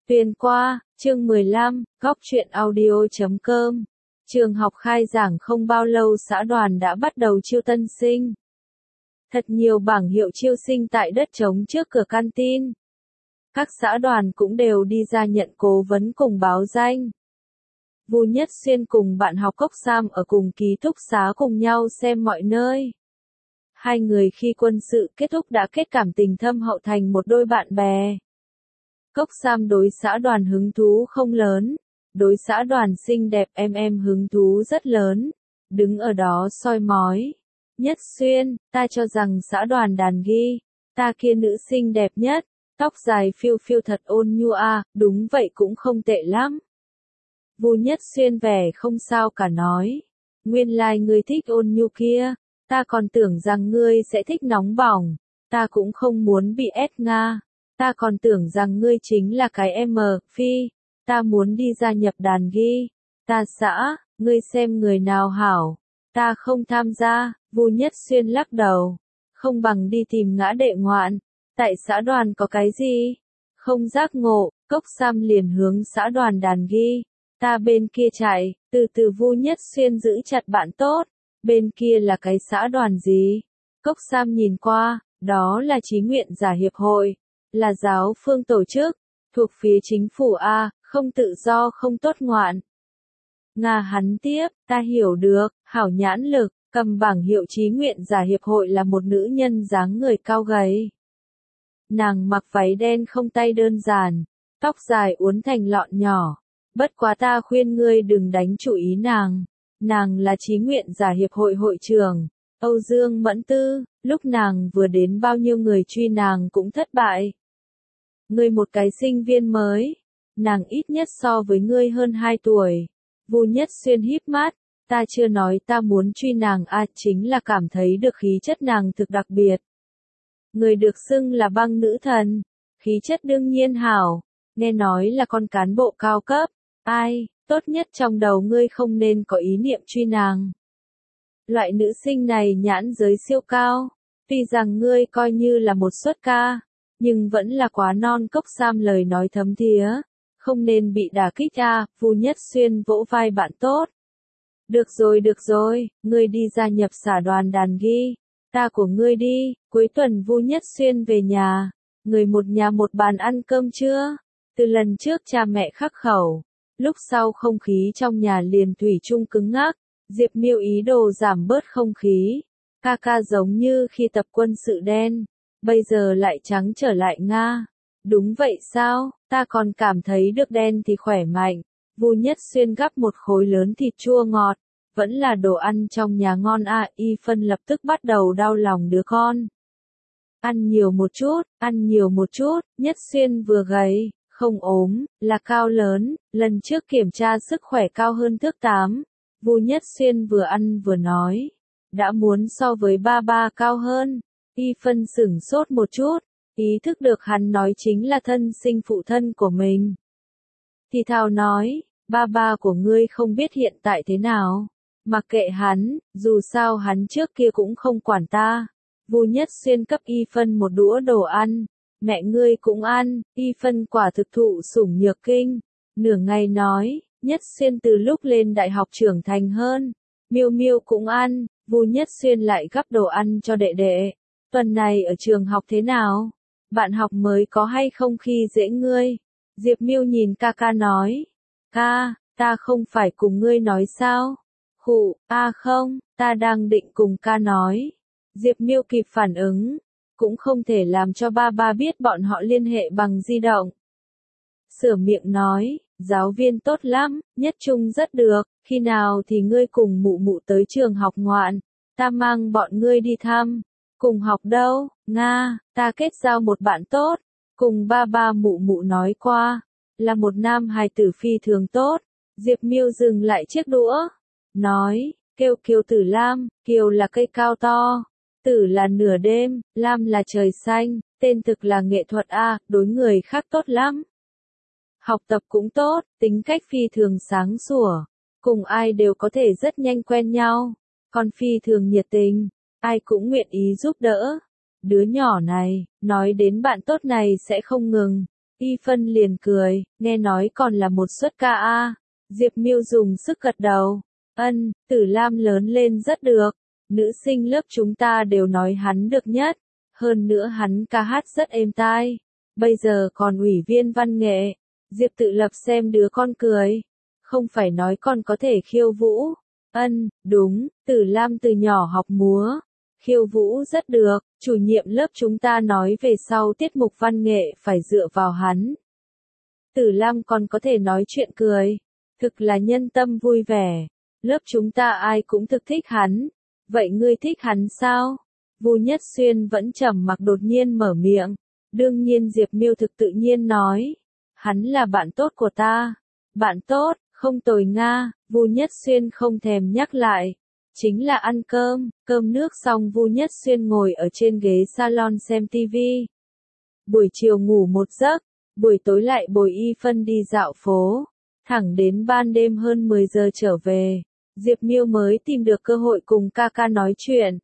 Tuyên qua, chương 15, góc truyện audio.com. Trường học khai giảng không bao lâu xã đoàn đã bắt đầu chiêu tân sinh. Thật nhiều bảng hiệu chiêu sinh tại đất trống trước cửa canteen. Các xã đoàn cũng đều đi ra nhận cố vấn cùng báo danh. Vu Nhất Xuyên cùng bạn học Cốc Sam ở cùng ký túc xá cùng nhau xem mọi nơi. Hai người khi quân sự kết thúc đã kết cảm tình thâm hậu thành một đôi bạn bè. Cốc Sam đối xã đoàn hứng thú không lớn, đối xã đoàn xinh đẹp em hứng thú rất lớn, đứng ở đó soi mói. Nhất Xuyên, ta cho rằng xã đoàn đàn ghi, ta kia nữ xinh đẹp nhất, tóc dài phiêu phiêu thật ôn nhu à, đúng vậy cũng không tệ lắm. Vu Nhất Xuyên vẻ không sao cả nói, nguyên lai ngươi thích ôn nhu kia, ta còn tưởng rằng ngươi sẽ thích nóng bỏng, ta cũng không muốn bị ép nga. Ta còn tưởng rằng ngươi chính là cái phi, ta muốn đi gia nhập đàn ghi, ta xã, ngươi xem người nào hảo, ta không tham gia. Vu Nhất Xuyên lắc đầu, không bằng đi tìm ngã đệ ngoạn, tại xã đoàn có cái gì? Không giác ngộ, Cốc Sam liền hướng xã đoàn đàn ghi, ta bên kia chạy, từ Vu Nhất Xuyên giữ chặt bạn tốt, bên kia là cái xã đoàn gì? Cốc Sam nhìn qua, đó là Chí Nguyện Giả Hiệp hội. Là giáo phương tổ chức, thuộc phía chính phủ A, không tự do không tốt ngoạn. Nga hắn tiếp, ta hiểu được, hảo nhãn lực, cầm bảng hiệu Chí Nguyện Giả Hiệp hội là một nữ nhân dáng người cao gầy. Nàng mặc váy đen không tay đơn giản, tóc dài uốn thành lọn nhỏ, bất quá ta khuyên ngươi đừng đánh chủ ý nàng là Chí Nguyện Giả Hiệp hội hội trưởng. Âu Dương Mẫn Tư, lúc nàng vừa đến bao nhiêu người truy nàng cũng thất bại. Ngươi một cái sinh viên mới, nàng ít nhất so với ngươi hơn 2 tuổi. Vu Nhất Xuyên híp mắt, ta chưa nói ta muốn truy nàng chính là cảm thấy được khí chất nàng thực đặc biệt. Người được xưng là băng nữ thần, khí chất đương nhiên hảo, nghe nói là con cán bộ cao cấp, tốt nhất trong đầu ngươi không nên có ý niệm truy nàng. Loại nữ sinh này nhãn giới siêu cao, tuy rằng ngươi coi như là một xuất ca, nhưng vẫn là quá non. Cốc Sam lời nói thấm thía, không nên bị đả kích Vu Nhất Xuyên vỗ vai bạn tốt. Được rồi, ngươi đi gia nhập xã đoàn đàn ghi, ta của ngươi đi, cuối tuần Vu Nhất Xuyên về nhà, người một nhà một bàn ăn cơm trưa, từ lần trước cha mẹ khắc khẩu, lúc sau không khí trong nhà liền thủy chung cứng ngắc. Diệp Miêu ý đồ giảm bớt không khí, ca giống như khi tập quân sự đen, bây giờ lại trắng trở lại Nga. Đúng vậy sao, ta còn cảm thấy được đen thì khỏe mạnh. Vu Nhất Xuyên gắp một khối lớn thịt chua ngọt, vẫn là đồ ăn trong nhà ngon Y Phân lập tức bắt đầu đau lòng đứa con. Ăn nhiều một chút, Nhất Xuyên vừa gầy, không ốm, là cao lớn, lần trước kiểm tra sức khỏe cao hơn thước 8. Vu Nhất Xuyên vừa ăn vừa nói, đã muốn so với ba cao hơn. Y Phân sửng sốt một chút, ý thức được hắn nói chính là thân sinh phụ thân của mình. Thì thào nói, ba của ngươi không biết hiện tại thế nào, mặc kệ hắn, dù sao hắn trước kia cũng không quản ta. Vu Nhất Xuyên cấp Y Phân một đũa đồ ăn, mẹ ngươi cũng ăn. Y Phân quả thực thụ sủng nhược kinh, nửa ngày nói, Nhất Xuyên từ lúc lên đại học trưởng thành hơn, Miêu cũng ăn. Vu Nhất Xuyên lại gắp đồ ăn cho đệ đệ. Tuần này ở trường học thế nào? Bạn học mới có hay không khi dễ ngươi? Diệp Miêu nhìn ca nói, ta không phải cùng ngươi nói sao? Khụ, không, ta đang định cùng ca nói. Diệp Miêu kịp phản ứng, cũng không thể làm cho ba biết bọn họ liên hệ bằng di động. Sửa miệng nói, giáo viên tốt lắm, Nhất Trung rất được, khi nào thì ngươi cùng mụ tới trường học ngoạn, ta mang bọn ngươi đi thăm. Cùng học đâu, Nga, ta kết giao một bạn tốt, cùng ba mụ nói qua, là một nam hài tử phi thường tốt. Diệp Miêu dừng lại chiếc đũa, nói, kêu Kiều Tử Lam, Kiều là cây cao to, Tử là nửa đêm, Lam là trời xanh, tên thực là nghệ thuật đối người khác tốt lắm. Học tập cũng tốt, tính cách phi thường sáng sủa, cùng ai đều có thể rất nhanh quen nhau, còn phi thường nhiệt tình, ai cũng nguyện ý giúp đỡ. Đứa nhỏ này, nói đến bạn tốt này sẽ không ngừng, Y Phân liền cười, nghe nói còn là một suất ca a. Diệp Miêu dùng sức gật đầu. Ân, Tử Lam lớn lên rất được. Nữ sinh lớp chúng ta đều nói hắn được nhất. Hơn nữa hắn ca hát rất êm tai. Bây giờ còn ủy viên văn nghệ. Diệp Tự Lập xem đứa con cười. Không phải nói con có thể khiêu vũ. Ân, đúng, Tử Lam từ nhỏ học múa. Khiêu vũ rất được, chủ nhiệm lớp chúng ta nói về sau tiết mục văn nghệ phải dựa vào hắn. Tử Lam còn có thể nói chuyện cười. Thực là nhân tâm vui vẻ. Lớp chúng ta ai cũng thực thích hắn. Vậy ngươi thích hắn sao? Vu Nhất Xuyên vẫn trầm mặc đột nhiên mở miệng. Đương nhiên Diệp Miêu thực tự nhiên nói. Hắn là bạn tốt của ta. Bạn tốt, không tồi nga. Vu Nhất Xuyên không thèm nhắc lại. Chính là ăn cơm, cơm nước xong Vu Nhất Xuyên ngồi ở trên ghế salon xem tivi. Buổi chiều ngủ một giấc, buổi tối lại bồi Y Phân đi dạo phố. Thẳng đến ban đêm hơn 10 giờ trở về, Diệp Miêu mới tìm được cơ hội cùng ca ca nói chuyện.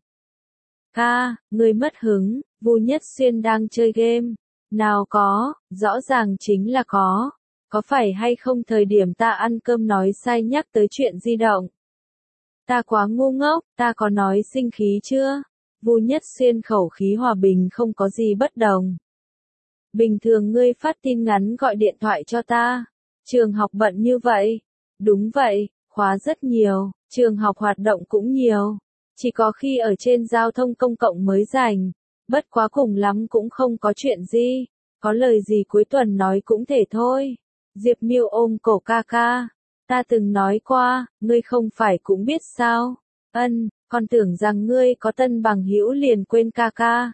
Ca, ngươi mất hứng, Vu Nhất Xuyên đang chơi game. Nào có, rõ ràng chính là có. Có phải hay không thời điểm ta ăn cơm nói sai nhắc tới chuyện di động? Ta quá ngu ngốc, ta có nói sinh khí chưa? Vu Nhất Xuyên khẩu khí hòa bình không có gì bất đồng. Bình thường ngươi phát tin ngắn gọi điện thoại cho ta. Trường học bận như vậy. Đúng vậy, khóa rất nhiều, trường học hoạt động cũng nhiều. Chỉ có khi ở trên giao thông công cộng mới rảnh. Bất quá cùng lắm cũng không có chuyện gì. Có lời gì cuối tuần nói cũng thể thôi. Diệp Miêu ôm cổ ca ca. Ta từng nói qua, ngươi không phải cũng biết sao? Ân, con tưởng rằng ngươi có tân bằng hữu liền quên ca ca.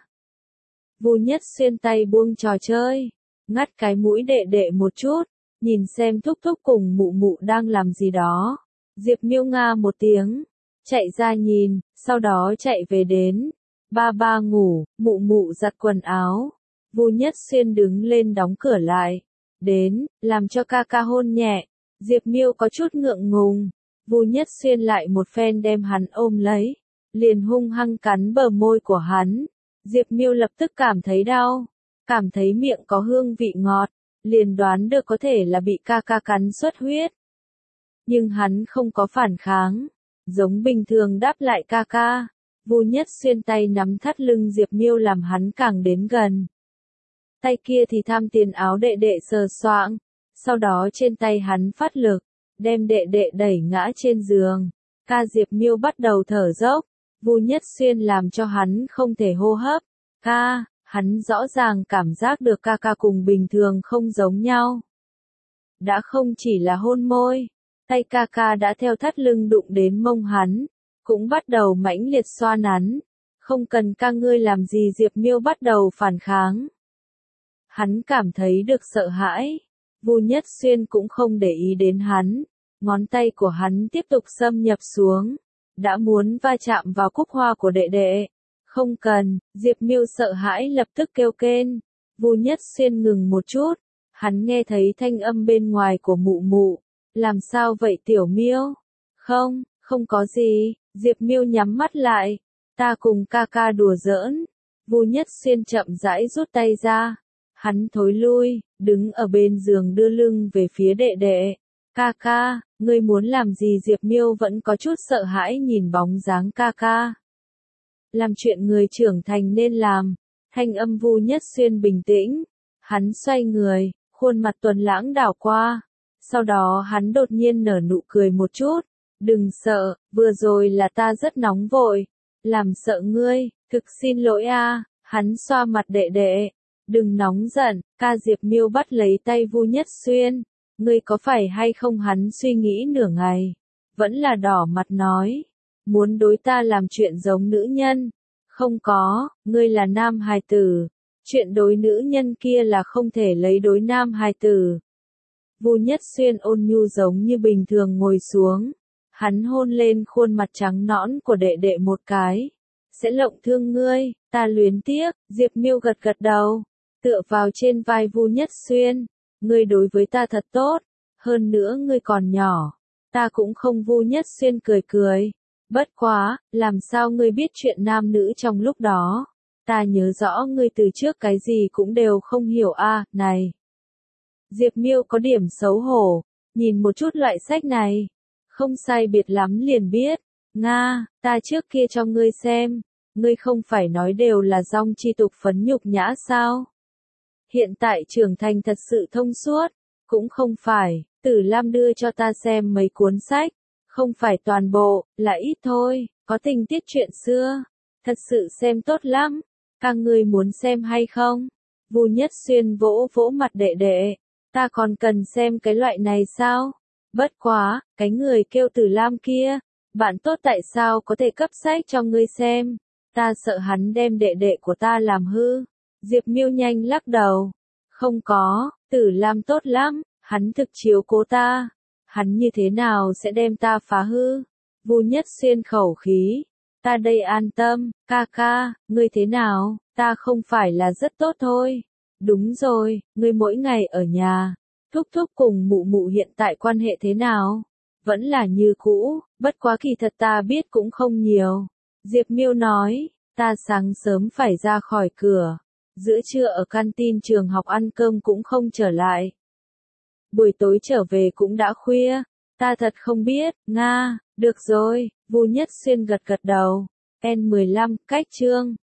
Vu Nhất Xuyên tay buông trò chơi, ngắt cái mũi đệ đệ một chút, nhìn xem thúc thúc cùng mụ mụ đang làm gì đó. Diệp Miêu nga một tiếng, chạy ra nhìn, sau đó chạy về đến. Ba ba ngủ, mụ mụ giặt quần áo. Vu Nhất Xuyên đứng lên đóng cửa lại. Đến, làm cho ca ca hôn nhẹ. Diệp Miêu có chút ngượng ngùng. Vu Nhất Xuyên lại một phen đem hắn ôm lấy, liền hung hăng cắn bờ môi của hắn. Diệp Miêu lập tức cảm thấy đau, cảm thấy miệng có hương vị ngọt, liền đoán được có thể là bị ca ca cắn xuất huyết. Nhưng hắn không có phản kháng, giống bình thường đáp lại ca ca. Vu Nhất Xuyên tay nắm thắt lưng Diệp Miêu làm hắn càng đến gần. Tay kia thì tham tiền áo đệ đệ sờ soạng. Sau đó trên tay hắn phát lực, đem đệ đệ đẩy ngã trên giường. Ca Diệp Miêu bắt đầu thở dốc. Vu Nhất Xuyên làm cho hắn không thể hô hấp. Ca, hắn rõ ràng cảm giác được ca ca cùng bình thường không giống nhau. Đã không chỉ là hôn môi, tay ca ca đã theo thắt lưng đụng đến mông hắn, cũng bắt đầu mãnh liệt xoa nắn. Không cần ca ngươi làm gì Diệp Miêu bắt đầu phản kháng. Hắn cảm thấy được sợ hãi. Vu Nhất Xuyên cũng không để ý đến hắn, ngón tay của hắn tiếp tục xâm nhập xuống, đã muốn va chạm vào cúc hoa của đệ đệ. Không cần, Diệp Miêu sợ hãi lập tức kêu kên. Vu Nhất Xuyên ngừng một chút, hắn nghe thấy thanh âm bên ngoài của mụ mụ. Làm sao vậy Tiểu Miêu? Không, không có gì. Diệp Miêu nhắm mắt lại. Ta cùng ca ca đùa giỡn. Vu Nhất Xuyên chậm rãi rút tay ra. Hắn thối lui, đứng ở bên giường đưa lưng về phía đệ đệ. Ca ca, ngươi muốn làm gì Diệp Miêu vẫn có chút sợ hãi nhìn bóng dáng ca ca. Làm chuyện người trưởng thành nên làm. Thanh âm Vu Nhất Xuyên bình tĩnh. Hắn xoay người, khuôn mặt tuấn lãng đảo qua. Sau đó hắn đột nhiên nở nụ cười một chút. Đừng sợ, vừa rồi là ta rất nóng vội. Làm sợ ngươi, thực xin lỗi a. Hắn xoa mặt đệ đệ. Đừng nóng giận, ca Diệp Miêu bắt lấy tay Vu Nhất Xuyên. Ngươi có phải hay không hắn suy nghĩ nửa ngày. Vẫn là đỏ mặt nói. Muốn đối ta làm chuyện giống nữ nhân. Không có, ngươi là nam hài tử. Chuyện đối nữ nhân kia là không thể lấy đối nam hài tử. Vu Nhất Xuyên ôn nhu giống như bình thường ngồi xuống. Hắn hôn lên khuôn mặt trắng nõn của đệ đệ một cái. Sẽ lộng thương ngươi, ta luyến tiếc. Diệp Miêu gật gật đầu. Tựa vào trên vai Vu Nhất Xuyên. Ngươi đối với ta thật tốt. Hơn nữa ngươi còn nhỏ. Ta cũng không. Vu Nhất Xuyên cười cười. Bất quá, làm sao ngươi biết chuyện nam nữ trong lúc đó? Ta nhớ rõ ngươi từ trước cái gì cũng đều không hiểu a. Này. Diệp Miêu có điểm xấu hổ, nhìn một chút loại sách này. Không sai biệt lắm liền biết. Nga, ta trước kia cho ngươi xem. Ngươi không phải nói đều là dong chi tục phấn nhục nhã sao? Hiện tại trưởng thành thật sự thông suốt. Cũng không phải, Tử Lam đưa cho ta xem mấy cuốn sách. Không phải toàn bộ, là ít thôi, có tình tiết chuyện xưa. Thật sự xem tốt lắm. Các ngươi muốn xem hay không? Vu Nhất Xuyên vỗ vỗ mặt đệ đệ. Ta còn cần xem cái loại này sao? Bất quá, cái người kêu Tử Lam kia. Bạn tốt tại sao có thể cấp sách cho ngươi xem? Ta sợ hắn đem đệ đệ của ta làm hư. Diệp Miêu nhanh lắc đầu. Không có, Tử Lam tốt lắm, hắn thực chiếu cố ta. Hắn như thế nào sẽ đem ta phá hư? Vu Nhất Xuyên khẩu khí. Ta đây an tâm, ca ca, ngươi thế nào? Ta không phải là rất tốt thôi. Đúng rồi, ngươi mỗi ngày ở nhà. Thúc thúc cùng mụ mụ hiện tại quan hệ thế nào? Vẫn là như cũ, bất quá kỳ thật ta biết cũng không nhiều. Diệp Miêu nói, ta sáng sớm phải ra khỏi cửa. Giữa trưa ở canteen trường học ăn cơm cũng không trở lại. Buổi tối trở về cũng đã khuya. Ta thật không biết, Nga, được rồi, Vu Nhất Xuyên gật gật đầu. N15, cách chương.